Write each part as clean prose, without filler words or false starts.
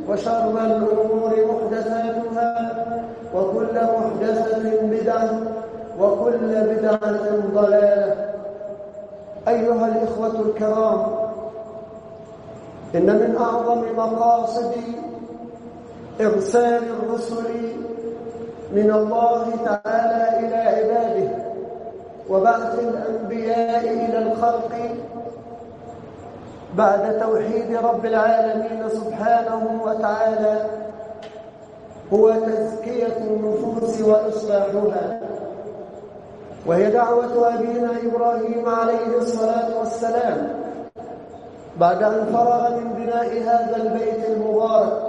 وشر الأمور محدثاتها وكل محدثة بدعة وكل بدعة ضلالة. أيها الإخوة الكرام، إن من أعظم مقاصد إرسال الرسل من الله تعالى إلى عباده وبعث الأنبياء إلى الخلق بعد توحيد رب العالمين سبحانه وتعالى هو تزكية النفوس وإصلاحها، وهي دعوة أبينا إبراهيم عليه الصلاة والسلام بعد أن فرغ من بناء هذا البيت المبارك.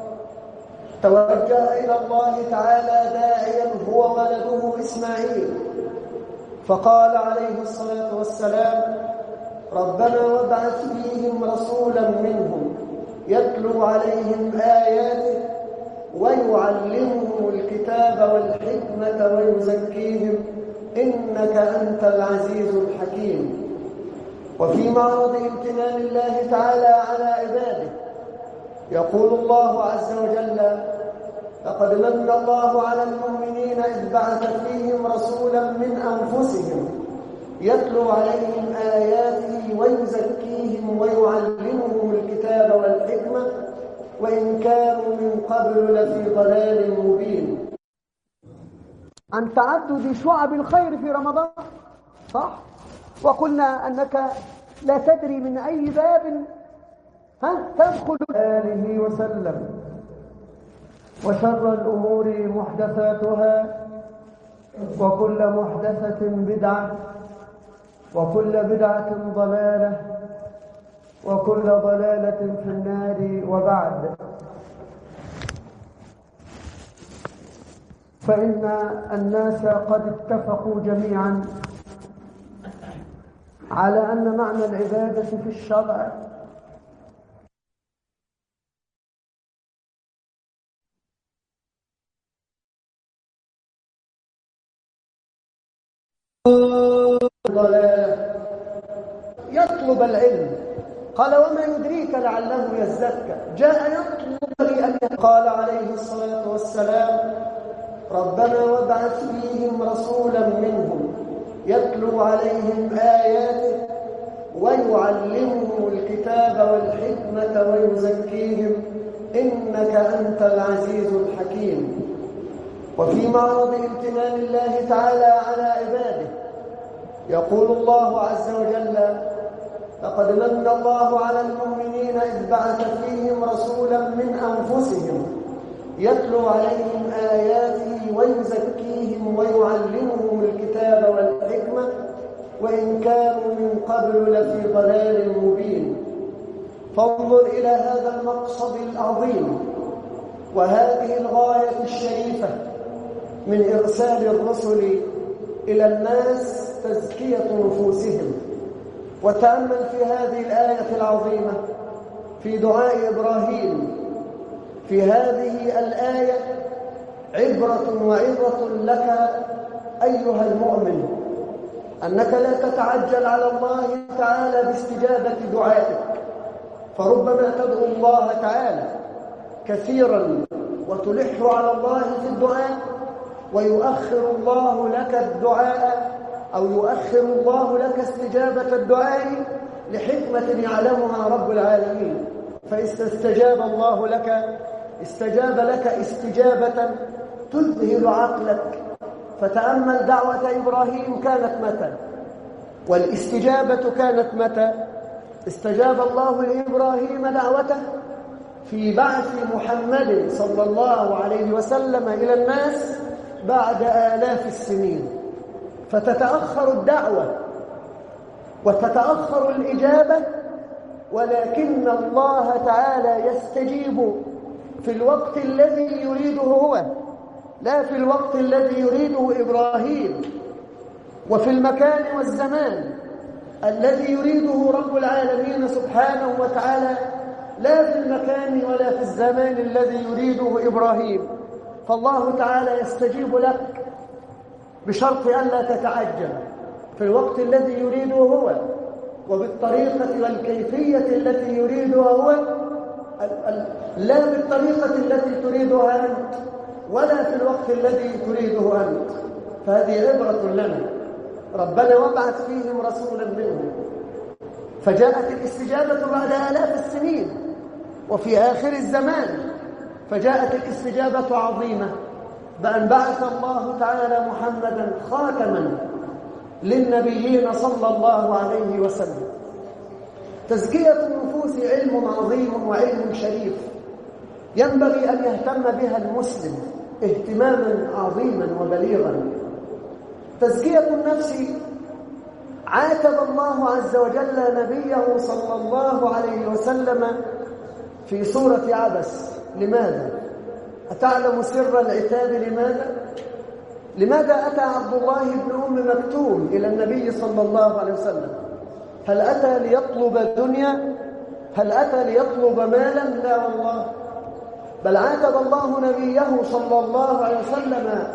توجه إلى الله تعالى داعيا هو ولده إسماعيل، فقال عليه الصلاة والسلام: ربنا وابعث فيهم رسولا منهم يتلو عليهم آياتك ويعلمهم الكتاب والحكمة ويزكيهم إنك أنت العزيز الحكيم. وفي معرض امتنان الله تعالى على عباده يقول الله عز وجل: لقد من الله على المؤمنين إذ بعث فيهم رسولا من أنفسهم يتلو عليهم آياته ويزكيهم ويعلمهم الكتاب والحكمة وإن كانوا من قبل لفي ضلال مبين. عن تعدد شعب الخير في رمضان، صح؟ وقلنا أنك لا تدري من أي باب تدخل آله وسلم. وشر الأمور محدثاتها وكل محدثة بدعة وكل بدعة ضلالة وكل ضلالة في النار. وبعد، فإن الناس قد اتفقوا جميعا على أن معنى العبادة في الشرع يطلب العلم. قال: وما يدريك لعله يزكى. جاء يطلب لأن قال عليه الصلاة والسلام: ربنا وابعث فيهم رسولا منهم يتلو عليهم آياتك ويعلمهم الكتاب والحكمة ويزكيهم إنك أنت العزيز الحكيم. وفي معرض امتنان الله تعالى على عباده يقول الله عز وجل: لقد من الله على المؤمنين إذ بعث فيهم رسولا من أنفسهم يتلو عليهم آياته ويزكيهم ويعلمهم الكتاب والحكمة وإن كانوا من قبل لفي ضلال مبين. فانظر إلى هذا المقصد العظيم وهذه الغاية الشريفة من إرسال الرسل إلى الناس تزكية نفوسهم. وتأمل في هذه الآية العظيمة في دعاء إبراهيم. في هذه الآية عبرة وعظة لك أيها المؤمن، أنك لا تتعجل على الله تعالى باستجابة دعائك، فربما تدعو الله تعالى كثيرا وتلح على الله في الدعاء ويؤخر الله لك الدعاء أو يؤخر الله لك استجابة الدعاء لحكمة يعلمها رب العالمين. فاستجاب الله لك استجاب لك استجابة تذهل عقلك. فتأمل دعوة إبراهيم كانت متى؟ والاستجابة كانت متى؟ استجاب الله لإبراهيم دعوته في بعث محمد صلى الله عليه وسلم إلى الناس بعد آلاف السنين. فتتأخر الدعوة وتتأخر الإجابة، ولكن الله تعالى يستجيب في الوقت الذي يريده هو، لا في الوقت الذي يريده إبراهيم، وفي المكان والزمان الذي يريده رب العالمين سبحانه وتعالى، لا في المكان ولا في الزمان الذي يريده إبراهيم. فالله تعالى يستجيب لك بشرط ألا تتعجل، في الوقت الذي يريده هو وبالطريقة والكيفية التي يريدها هو، لا بالطريقة التي تريدها أنت ولا في الوقت الذي تريده أنت. فهذه عبرة لنا. ربنا وبعث فيهم رسولا منهم، فجاءت الاستجابة بعد آلاف السنين وفي آخر الزمان، فجاءت الاستجابة عظيمة بأن بعث الله تعالى محمدا خاتما للنبيين صلى الله عليه وسلم. تزكية النفوس علم عظيم وعلم شريف ينبغي أن يهتم بها المسلم اهتماما عظيما وبليغا. تزكية النفس عاتب الله عز وجل نبيه صلى الله عليه وسلم في سورة عبس. لماذا؟ أتعلم سر العتاب لماذا؟ لماذا أتى عبد الله بن أم مكتوم إلى النبي صلى الله عليه وسلم؟ هل أتى ليطلب الدنيا؟ هل أتى ليطلب مالا؟ لا والله، بل عاتب الله نبيه صلى الله عليه وسلم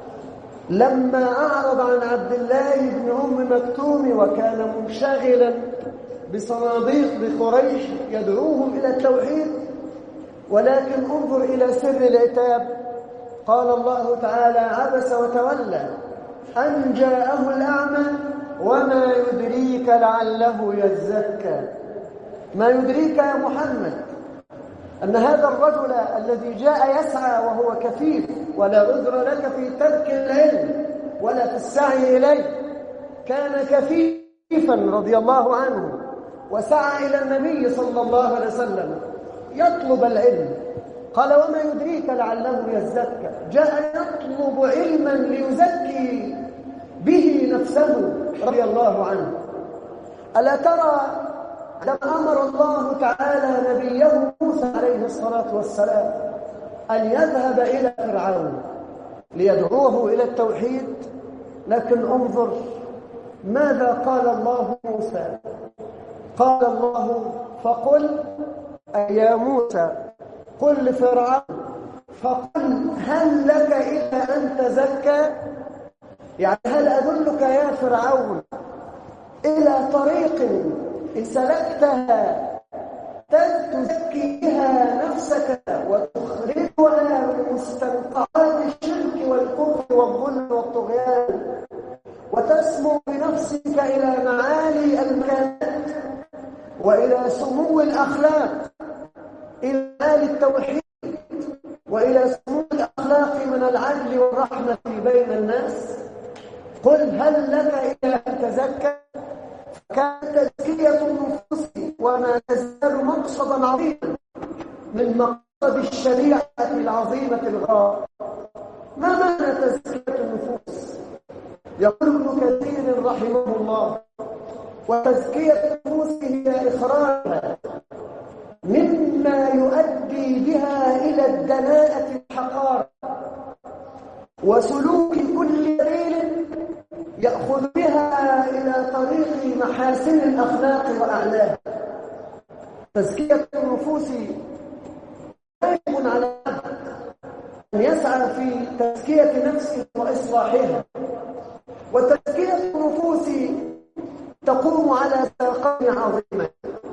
لما أعرض عن عبد الله بن أم مكتوم وكان منشغلا بصناديق بقريش يدعوهم إلى التوحيد. ولكن انظر إلى سر العتاب. قال الله تعالى: عبس وتولى أن جاءه الأعمى وما يدريك لعله يزكى. ما يدريك يا محمد أن هذا الرجل الذي جاء يسعى وهو كفيف ولا عذر لك في ترك العلم ولا في السعي إليه، كان كفيفا رضي الله عنه وسعى إلى النبي صلى الله عليه وسلم يطلب العلم. قال: وما يدريك لعله يزكى. جاء يطلب علما ليزكي به نفسه رضي الله عنه. ألا ترى لما أمر الله تعالى نبيه موسى عليه الصلاة والسلام أن يذهب إلى فرعون ليدعوه إلى التوحيد، لكن انظر ماذا قال الله موسى. قال الله: فقل يا موسى قل لفرعون فقل هل لك إلى أن تزكى؟ يعني هل أدلك يا فرعون إلى طريق إن سلكتها تزكي بها نفسك وتخرجها من مستنقعات الشرك والكفر والظلم والطغيان وتسمو بنفسك إلى معالي المكانات وإلى سمو الأخلاق، إلى آل التوحيد وإلى سمو الأخلاق من العدل والرحمة بين الناس؟ قل هل لك إلى أن تزكى؟ كانت تزكية النفوس وما تزال مقصدا عظيما من مقصد الشريعة العظيمة الغراء. ما معنى تزكية النفوس؟ يقول ابن كثير رحمه الله: وتزكية النفوس هي إخراجها مما يؤدي بها إلى الدناءة الحقارة وسلوك كل دليل يأخذ بها إلى طريق محاسن الأخلاق وأعلاها. تزكية النفوس واجب على العبد أن يسعى في تزكية نفسه وإصلاحها. وتزكية النفوس تقوم على ساقين عظيمة،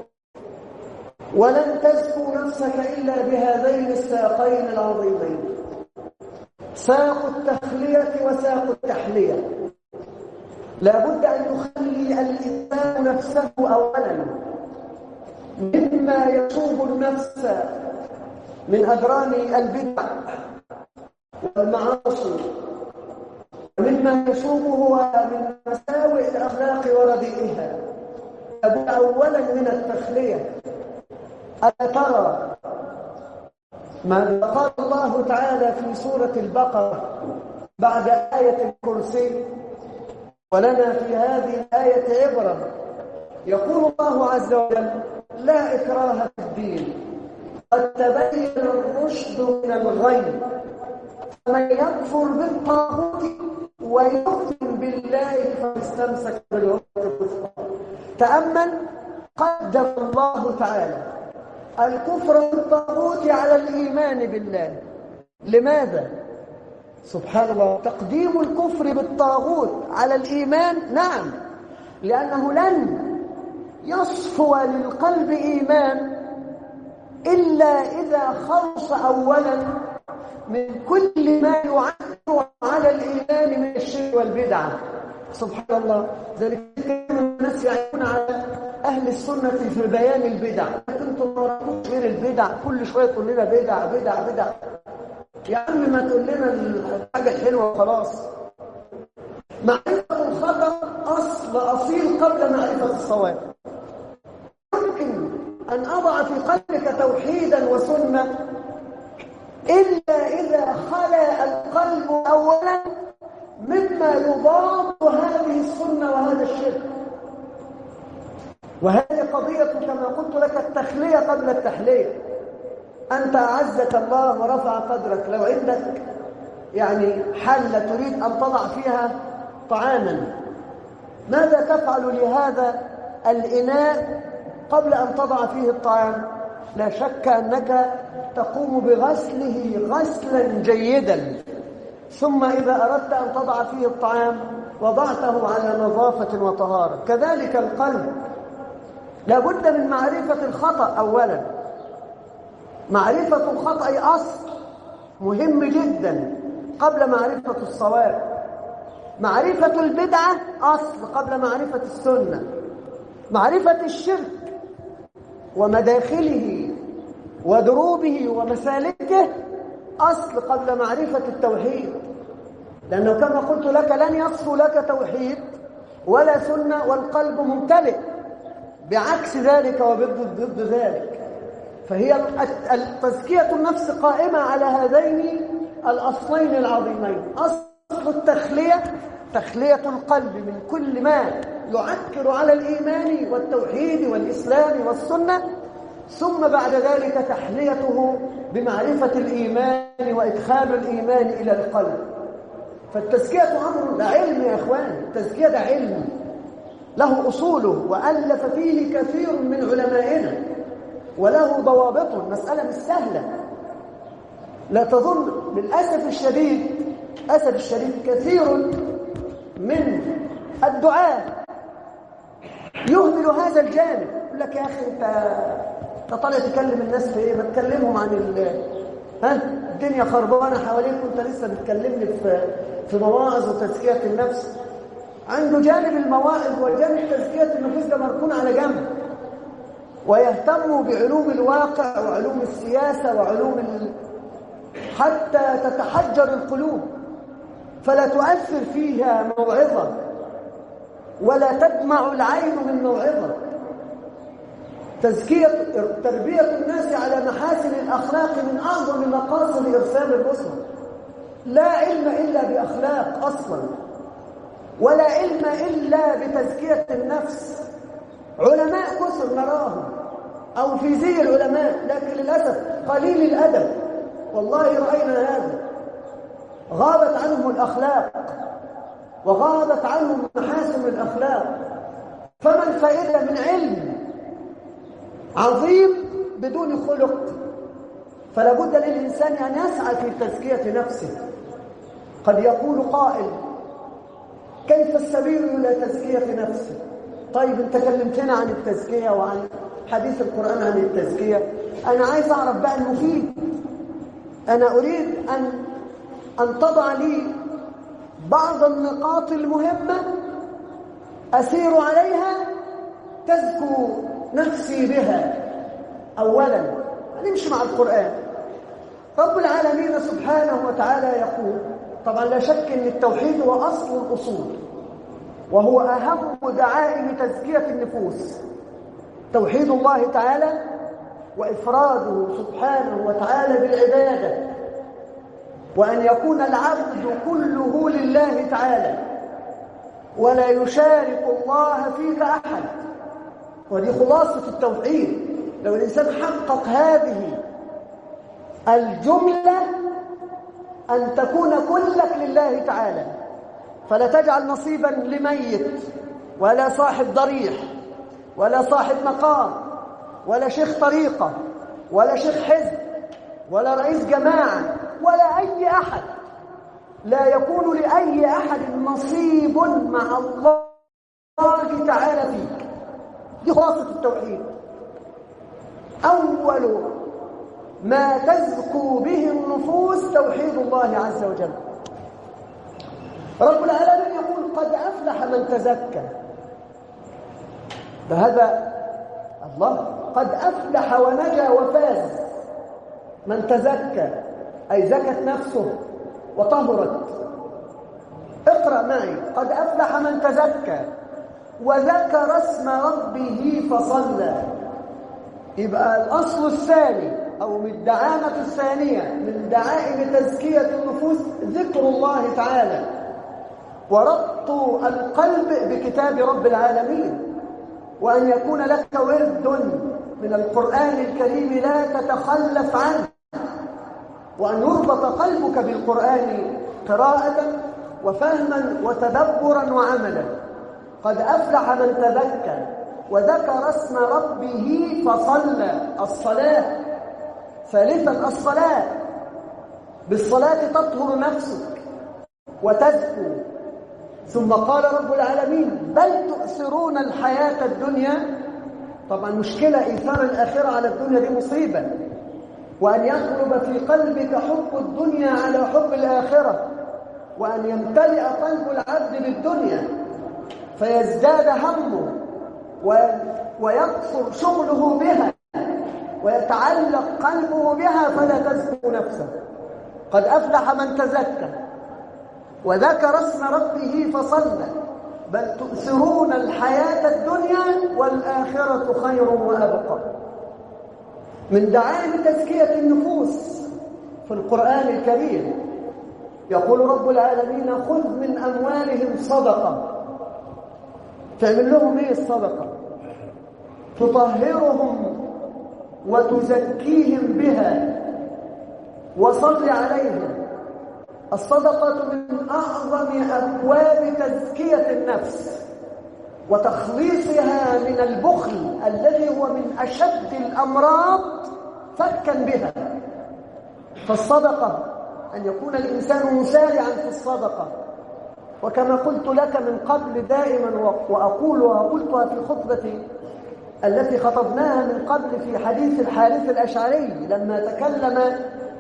ولن تزكو نفسك إلا بهذين الساقين العظيمين: ساق التخلية وساق التحلية. لا بد أن يخلي الإنسان نفسه أولا مما يشوب النفس من أدران البدع والمعاصي، مما يشوبه من مساوئ الأخلاق ورديئها. لا بد أولا من التخلية. ألا ترى ما قال الله تعالى في سورة البقرة بعد آية الكرسي؟ ولنا في هذه الآية عبرة. يقول الله عز وجل: لا إكراه في الدين قد تبين الرشد من الغي فمن يكفر بالطاغوت ويؤمن بالله فاستمسك بالعروة الوثقى. تأمل، قدم الله تعالى الكفر بالطاغوت على الإيمان بالله. لماذا؟ سبحان الله، تقديم الكفر بالطاغوت على الإيمان. نعم، لأنه لن يصفو للقلب إيمان إلا إذا خلص أولا من كل ما يعد على الإيمان من الشرك والبدعة. سبحان الله، ذلك الناس يعيون على أهل السنة في بيان البدع. كنتم ما غير البدع، كل شوية تقول لنا بدع بدع بدع. يا عم ما تقول لنا الحاجة الحلوة خلاص. معرفة الخطأ أصيل قبل معرفة الصواب. يمكن أن أضع في قلبك توحيدا وسنة إلا إذا خلا القلب أولا مما يضاد هذه السنة وهذا الشرك. وهذه قضية كما قلت لك التخلية قبل التحلية. أنت أعزك الله ورفع قدرك، لو عندك يعني حلة تريد أن تضع فيها طعاما، ماذا تفعل لهذا الإناء قبل أن تضع فيه الطعام؟ لا شك أنك تقوم بغسله غسلا جيدا، ثم إذا أردت أن تضع فيه الطعام وضعته على نظافة وطهارة. كذلك القلب لا بد من معرفة الخطأ أولا. معرفة الخطأ أصل مهم جدا قبل معرفة الصواب. معرفة البدعة أصل قبل معرفة السنة. معرفة الشرك ومداخله ودروبه ومسالكه أصل قبل معرفة التوحيد. لأنه كما قلت لك لن يصفو لك توحيد ولا سنة والقلب ممتلئ، بعكس ذلك وضد ذلك. فهي تزكية النفس قائمة على هذين الأصلين العظيمين. أصل التخلية، تخلية القلب من كل ما يعكر على الإيمان والتوحيد والإسلام والسنة، ثم بعد ذلك تحليته بمعرفة الإيمان وإدخال الإيمان إلى القلب. فالتزكية أمر علم يا إخوان، التزكية ده علم له أصوله وألف فيه كثير من علمائنا وله ضوابطه. المسألة مش سهلة، لا تظن. للأسف الشديد، أسف الشديد، كثير من الدعاة يهمل هذا الجانب. يقول لك يا أخي أنت طالع تكلم الناس في إيه؟ ما تكلمهم عن الدنيا خربانة حواليك وأنت لسه بتكلمني في مواعظ وتزكية النفس. عنده جانب المواعظ وجانب تزكية النفوس ده مركون على جنب، ويهتم بعلوم الواقع وعلوم السياسة وعلوم حتى تتحجر القلوب فلا تؤثر فيها موعظة ولا تدمع العين من موعظة. تربية الناس على محاسن الأخلاق من أعظم مقاصد إرسال الرسل. لا علم إلا بأخلاق أصلا، ولا علم إلا بتزكية النفس. علماء كثر نراهم أو في زي العلماء، لكن للأسف قليل الأدب. والله رأينا هذا، غابت عنهم الأخلاق وغابت عنهم محاسن الأخلاق. فما الفائدة من علم عظيم بدون خلق؟ فلا بد للإنسان أن يسعى في تزكية نفسه. قد يقول قائل: كيف السبيل إلى تزكية نفسه؟ طيب انت كلمتنا عن التزكية وعن حديث القرآن عن التزكية، أنا عايز أعرف بقى المفيد. أنا أريد أن تضع لي بعض النقاط المهمة أسير عليها تزكو نفسي بها. أولا نمشي مع القرآن. رب العالمين سبحانه وتعالى يقول، طبعا لا شك أن التوحيد هو أصل الأصول وهو أهم دعائم تزكية النفوس. توحيد الله تعالى وإفراده سبحانه وتعالى بالعبادة، وأن يكون العبد كله لله تعالى ولا يشارك الله فيك أحد. ودي خلاصة التوحيد. لو الإنسان حقق هذه الجملة، أن تكون كلك لله تعالى، فلا تجعل نصيبا لميت ولا صاحب ضريح ولا صاحب مقام ولا شيخ طريقة ولا شيخ حزب ولا رئيس جماعة ولا أي أحد. لا يكون لأي أحد نصيب مع الله تعالى فيك. دي خلاصة التوحيد. أول ما تزكو به النفوس توحيد الله عز وجل. رب العالمين يقول قد أفلح من تزكى. فهذا الله قد أفلح ونجا وفاز من تزكى، أي زكت نفسه وطهرت. اقرأ معي: قد أفلح من تزكى وذكر اسم ربه فصلى. يبقى الأصل الثاني أو من الدعامة الثانية من دعائم تزكية النفوس ذكر الله تعالى وربط القلب بكتاب رب العالمين، وأن يكون لك ورد من القرآن الكريم لا تتخلف عنه، وأن يربط قلبك بالقرآن قراءة وفهما وتدبرا وعملا. قد أفلح من تذكر وذكر اسم ربه فصلى. الصلاة ثالثا الصلاة، بالصلاة تطهر نفسك وتزكو. ثم قال رب العالمين: بل تؤثرون الحياة الدنيا. طبعا مشكلة إيثار الآخرة على الدنيا دي مصيبة، وأن يغلب في قلبك حب الدنيا على حب الآخرة، وأن يمتلئ قلب العبد بالدنيا فيزداد همه ويكثر شغله بها ويتعلق قلبه بها فلا تزكو نفسه. قد أفلح من تزكى وذكر اسم ربه فصلى بل تؤثرون الحياة الدنيا والآخرة خير وأبقى. من دعائم تزكية النفوس في القرآن الكريم يقول رب العالمين: خذ من أموالهم صدقة. تعمل لهم ايه الصدقة؟ تطهرهم وتزكيهم بها وصل عليهم. الصدقة من أعظم أبواب تزكية النفس وتخليصها من البخل الذي هو من أشد الأمراض فكا بها. فالصدقة أن يكون الإنسان مسارعا في الصدقة، وكما قلت لك من قبل دائما وقلتها في خطبتي التي خطبناها من قبل في حديث الحارث الأشعري لما تكلم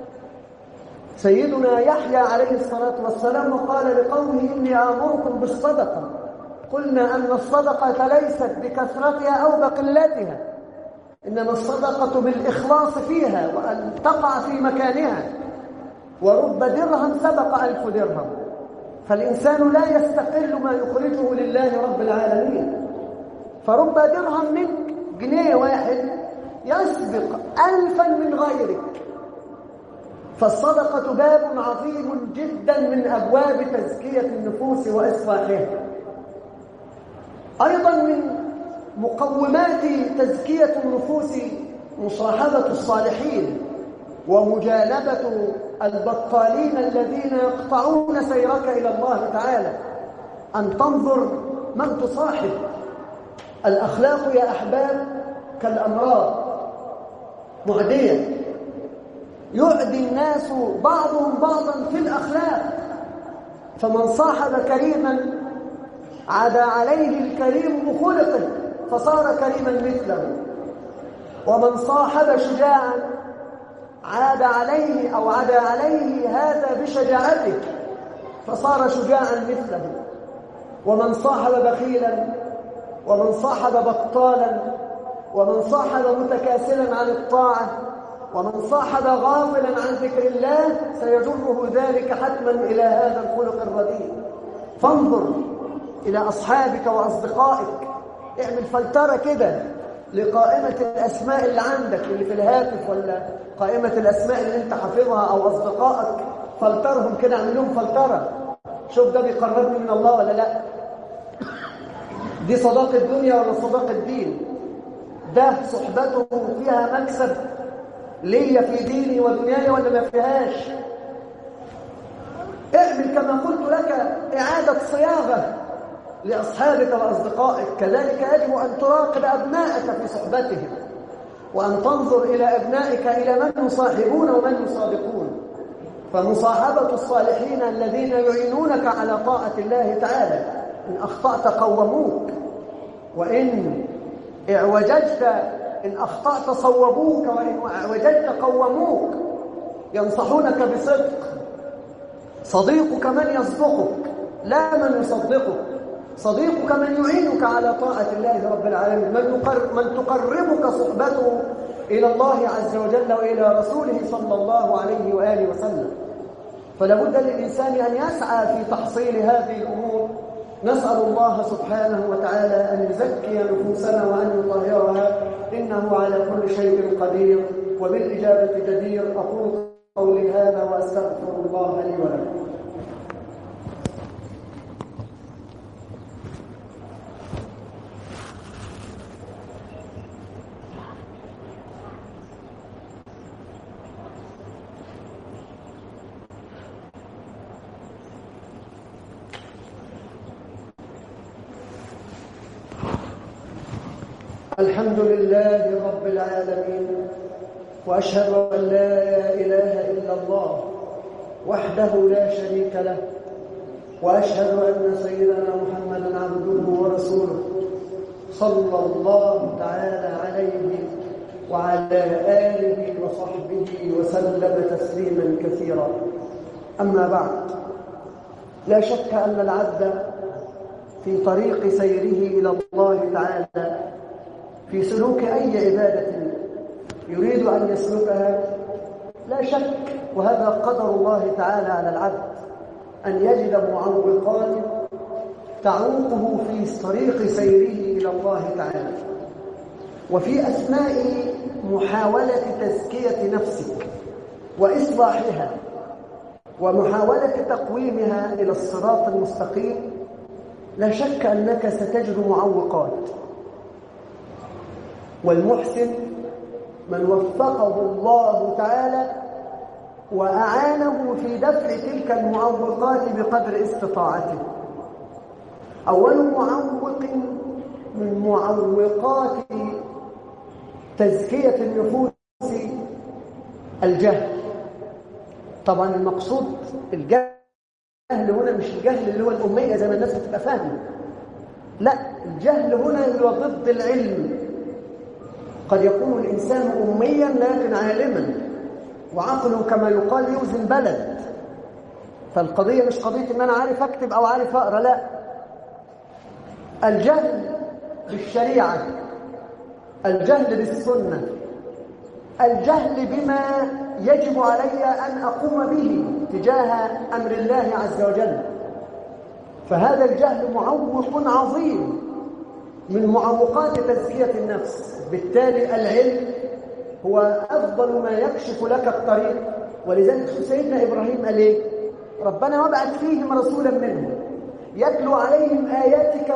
سيدنا يحيى عليه الصلاة والسلام وقال لقومه: إني آمركم بالصدقة. قلنا أن الصدقة ليست بكثرتها أو بقلتها، إنما الصدقة بالإخلاص فيها وأن تقع في مكانها. ورب درهم سبق 1000 درهم، فالإنسان لا يستقل ما يخرجه لله رب العالمين. فرب درهم منك جنيه واحد يسبق 1000 من غيرك. فالصدقة باب عظيم جدا من أبواب تزكية النفوس وإصلاحها. أيضا من مقومات تزكية النفوس مصاحبة الصالحين ومجانبة البطالين الذين يقطعون سيرك إلى الله تعالى. أن تنظر من تصاحب. الأخلاق يا أحباب كالأمراض معدية، يعدي الناس بعضهم بعضا في الأخلاق. فمن صاحب كريما عدا عليه الكريم بخلقه فصار كريما مثله، ومن صاحب شجاعا عاد عليه هذا بشجاعته فصار شجاعا مثله، ومن صاحب بخيلا ومن صاحب بطالا ومن صاحب متكاسلا عن الطاعة ومن صاحب غافلا عن ذكر الله سيجره ذلك حتما إلى هذا الخلق الرديء. فانظر إلى أصحابك وأصدقائك، اعمل فلترة كده لقائمة الأسماء اللي عندك اللي في الهاتف، ولا قائمة الأسماء اللي انت حافظها أو أصدقائك، فلترهم كده، اعمل لهم فلترة، شوف ده بيقربني من الله ولا لا، دي صداقة الدنيا ولا صداقة الدين، ده صحبته فيها مكسب ليا في ديني ودنياي ولا ما فيهاش. اعمل كما قلت لك إعادة صياغة لأصحابك وأصدقائك. كذلك يجب أن تراقب أبنائك في صحبتهم، وأن تنظر إلى أبنائك إلى من يصاحبون ومن يصادقون. فمصاحبة الصالحين الذين يعينونك على طاعة الله تعالى، إن أخطأت قوموك، وإن اعوججت إن أخطأت صوبوك وإن وجدت قوموك، ينصحونك بصدق. صديقك من يصدقك لا من يصدقك، صديقك من يعينك على طاعة الله رب العالمين، من تقربك صحبته إلى الله عز وجل وإلى رسوله صلى الله عليه وآله وسلم. فلا بد للإنسان أن يسعى في تحصيل هذه الأمور. نسأل الله سبحانه وتعالى أن يزكي نفوسنا وأن يطهرها، إنه على كل شيء قدير وبالإجابة جدير. أقول قولي هذا وأستغفر الله لي ولكم. الحمد لله رب العالمين، وأشهد أن لا إله إلا الله وحده لا شريك له، وأشهد أن سيدنا محمدًا عبده ورسوله صلى الله تعالى عليه وعلى آله وصحبه وسلم تسليمًا كثيرا. أما بعد، لا شك أن العبد في طريق سيره إلى الله تعالى في سلوك أي عبادة يريد أن يسلكها، لا شك وهذا قدر الله تعالى على العبد أن يجد معوقات تعوقه في طريق سيره إلى الله تعالى. وفي أثناء محاولة تزكية نفسك وإصلاحها ومحاولة تقويمها إلى الصراط المستقيم، لا شك أنك ستجد معوقات. والمحسن من وفقه الله تعالى وأعانه في دفع تلك المعوقات بقدر استطاعته. أول معوق من معوقات تزكية النفوس الجهل. طبعا المقصود الجهل هنا مش الجهل اللي هو الأمية زي ما الناس بتبقى فاهمة، لا، الجهل هنا هو ضد العلم. قد يكون الإنسان أميا لكن عالما، وعقله كما يقال يوزن بلد. فالقضية مش قضية إن أنا عارف أكتب أو عارف أقرأ، لا، الجهل بالشريعة، الجهل بالسنة، الجهل بما يجب علي أن أقوم به تجاه أمر الله عز وجل. فهذا الجهل معوق عظيم من معوقات تزكية النفس. بالتالي العلم هو أفضل ما يكشف لك الطريق. ولذلك سيدنا إبراهيم قال إيه؟ ربنا وابعث فيهم رسولا منهم يتلو عليهم آياتك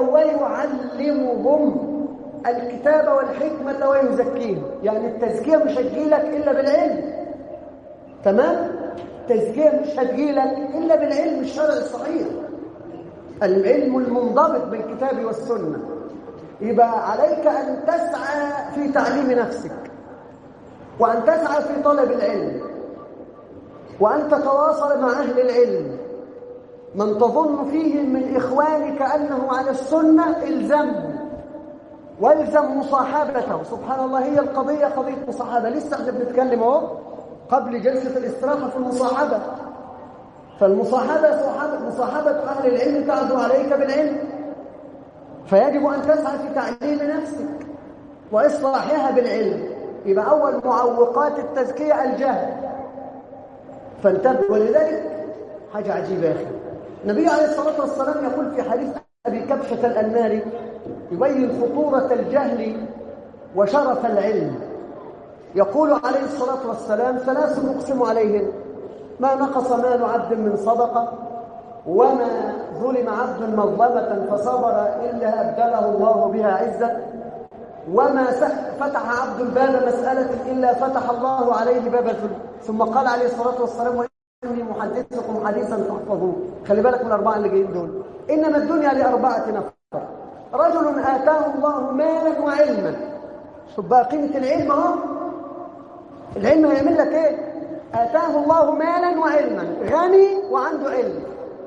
ويعلمهم الكتاب والحكمة ويزكيهم. يعني التزكية مش هتجيلك إلا بالعلم، تمام؟ التزكية مش هتجيلك إلا بالعلم الشرعي الصحيح، العلم المنضبط بالكتاب والسنة. يبقى عليك أن تسعى في تعليم نفسك، وأن تسعى في طلب العلم، وأن تتواصل مع أهل العلم. من تظن فيهم من إخوانك أنه على السنة إلزمه والزم مصاحبته. سبحان الله، هي القضية قضية مصاحبة. لسه احنا بنتكلم اهو قبل جلسة الاستراحة في المصاحبة. فالمصاحبة مصاحبة أهل العلم تعد عليك بالعلم، فيجب أن تسعى في تعليم نفسك وإصلاحها بالعلم. يبقى أول معوقات التزكية الجهل، فانتبه. ولذلك حاجة عجيبة يا أخي، النبي عليه الصلاة والسلام يقول في حديث أبي كبشة الأنماري يبين خطورة الجهل وشرف العلم. يقول عليه الصلاة والسلام: ثلاث نقسم عليهن: ما نقص مال عبد من صدقة، وما ظلم عبد مظلمة فصبر إلا أبدله الله بها عزة، وما فتح عبد الباب مسألة إلا فتح الله عليه باب الذل. ثم قال عليه الصلاة والسلام: وإني محدثكم حديثا فاحفظوه. خلي بالك من الأربعة اللي جايين دول. إنما الدنيا لأربعة نفر: رجل آتاه الله مالا وعلما. شوف بقى قيمة العلم اهو. العلم هيعمل لك ايه؟ آتاه الله مالا وعلما، غني وعنده علم.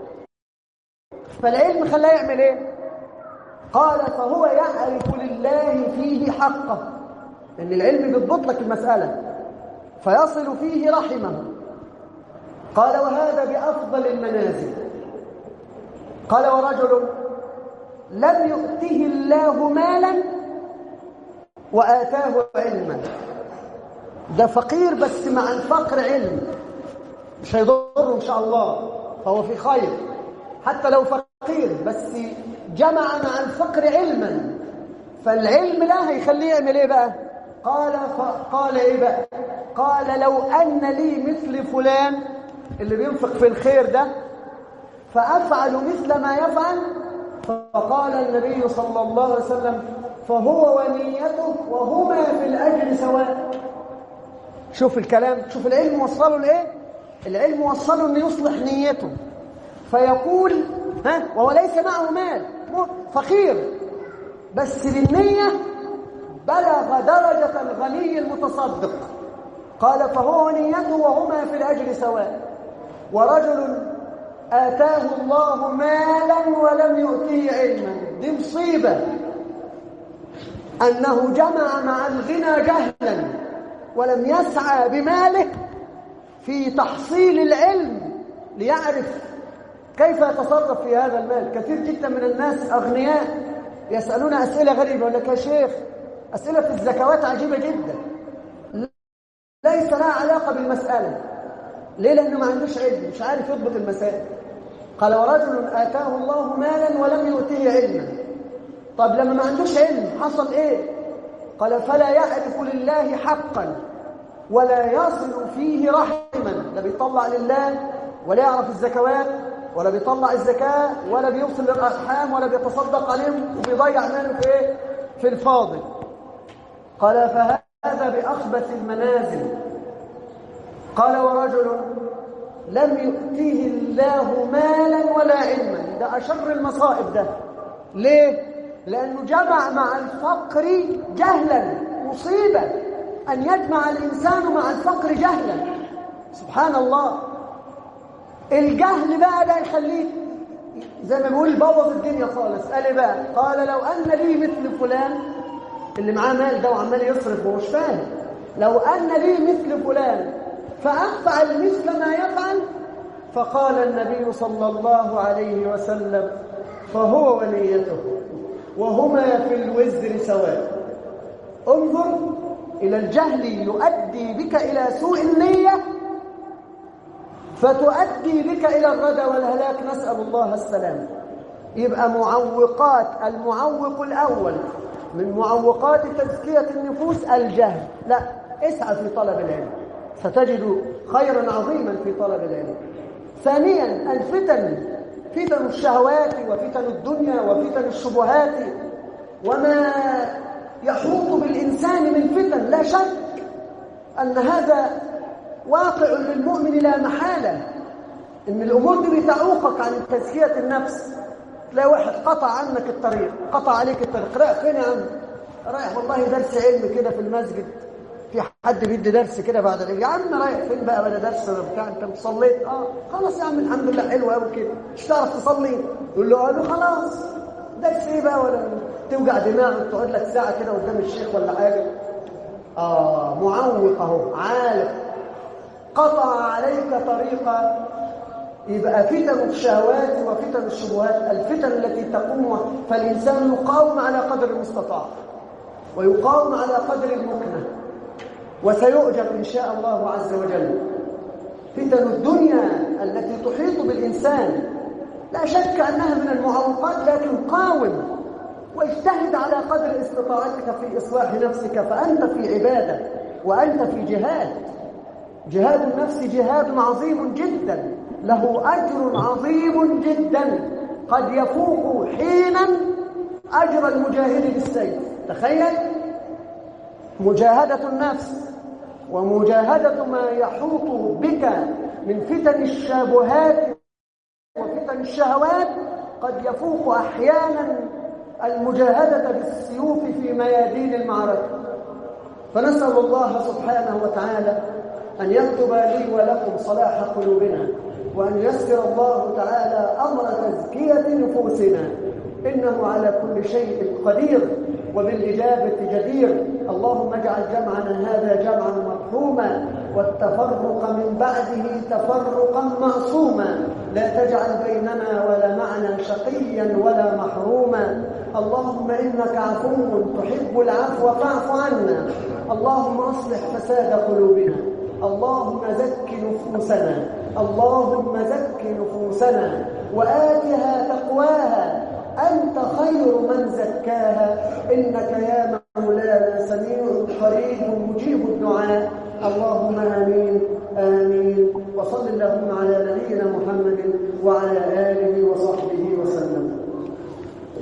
فالعلم خلاه يعمل ايه؟ قال: فهو يعرف لله فيه حقه. إن العلم بيضبط لك المسألة فيصل فيه رحمه. قال وهذا بأفضل المنازل. قال ورجل لم يؤته الله مالا وآتاه علما. ده فقير بس مع الفقر علم، مش هيضره إن شاء الله، فهو في خير. حتى لو فقير بس جمع مع الفقر علما، فالعلم ده هيخليه يعمل ايه بقى؟ قال ايه بقى؟ قال لو أن لي مثل فلان اللي بينفق في الخير ده فأفعل مثل ما يفعل. فقال النبي صلى الله عليه وسلم فهو ونيته وهما في الأجر سواء. شوف الكلام، شوف العلم وصله لإيه؟ العلم وصله أن يصلح نيته، فيقول وهو ليس معه مال، فقير بس بالنية بلغ درجة الغني المتصدق. قال فهو ونيته وهما في الأجر سواء. ورجل آتاه الله مالا ولم يؤتيه علما. دي مصيبة، أنه جمع مع الغنى جهلا ولم يسعى بماله في تحصيل العلم ليعرف كيف يتصرف في هذا المال. كثير جدا من الناس أغنياء يسألون أسئلة غريبة، يقول لك يا شيخ أسئلة في الزكوات عجيبة جدا ليس لها علاقة بالمسألة. ليه؟ لأنه ما عندوش علم، مش عارف يضبط المسائل. قال ورجل آتاه الله مالا ولم يؤته علما. طب لما ما عندوش علم حصل ايه؟ قال فلا يعرف لله حقا ولا يصل فيه رحما. لا بيطلع لله ولا يعرف الزكوات ولا بيطلع الزكاة ولا بيوصل للأرحام ولا بيتصدق عليهم، وبيضيع ماله في ايه؟ في الفاضل. قال فهذا بأخبث المنازل. قال ورجل لم يؤتيه الله مالا ولا علما. ده أشر المصائب ده. ليه؟ لأنه جمع مع الفقر جهلا. مصيبة أن يجمع الإنسان مع الفقر جهلا. سبحان الله. الجهل بقى ده يخليك زي ما بيقول بوظ الدنيا خالص. قال بقى قال لو أن لي مثل فلان، اللي معاه مال ده وعمال يصرف ومش فاهم، لو أن لي مثل فلان فأفعل مثل ما يفعل. فقال النبي صلى الله عليه وسلم فهو ونيته وهما في الوزر سواء. انظر إلى الجهل يؤدي بك إلى سوء النية فتؤدي بك إلى الردى والهلاك، نسأل الله السلام. يبقى معوقات، المعوق الأول من معوقات تزكية النفوس الجهل. لا، اسعى في طلب العلم ستجد خيرا عظيما في طلب العلم. ثانيا الفتن، فتن الشهوات وفتن الدنيا وفتن الشبهات وما يحوط بالإنسان من فتن. لا شك أن هذا واقع للمؤمن لا محالة، إن الأمور دي بتعوقك عن تزكية النفس. تلاقي واحد قطع عنك الطريق، قطع عليك الطريق. رايح فين يا عم؟ رايح والله درس علم كده في المسجد، في حد بيدي درس كده بعد العلم. يا عم رايح فين بقى ولا درس ولا بتاع؟ انت صليت؟ خلاص يا عم الحمد لله حلو قوي كده. مش تعرف تصلي؟ يقول له قالوا خلاص درس ايه بقى؟ ولا توجع دماغك تقعد لك ساعه كده قدام الشيخ ولا حاجه. معوق اهو، عالق قطع عليك طريقا. يبقى فتن الشهوات وفتن الشبهات، الفتن التي تقوم، فالإنسان يقاوم على قدر المستطاع ويقاوم على قدر المكنة وسيؤجر إن شاء الله عز وجل. فتن الدنيا التي تحيط بالإنسان لا شك أنها من المعوقات، لكن قاوم واجتهد على قدر استطاعتك في إصلاح نفسك، فأنت في عبادة وأنت في جهاد. جهاد النفس جهاد عظيم جدا، له أجر عظيم جدا قد يفوق حينا أجر المجاهد بالسيف. تخيل مجاهدة النفس ومجاهدة ما يحوط بك من فتن الشبهات وفتن الشهوات قد يفوق أحيانا المجاهدة بالسيوف في ميادين المعركة. فنسأل الله سبحانه وتعالى أن يكتب لي ولكم صلاح قلوبنا، وأن يسر الله تعالى أمر تزكية نفوسنا، إنه على كل شيء قدير وبالإجابة جدير. اللهم اجعل جمعنا هذا جمعا مرحوما والتفرق من بعده تفرقا معصوما، لا تجعل بيننا ولا معنا شقيا ولا محروما. اللهم إنك عفو تحب العفو فاعف عنا. اللهم أصلح فساد قلوبنا، اللهم زك نفوسنا، اللهم زك نفوسنا وآتها تقواها، أنت خير من زكاها، إنك يا مولانا سميع قريب مجيب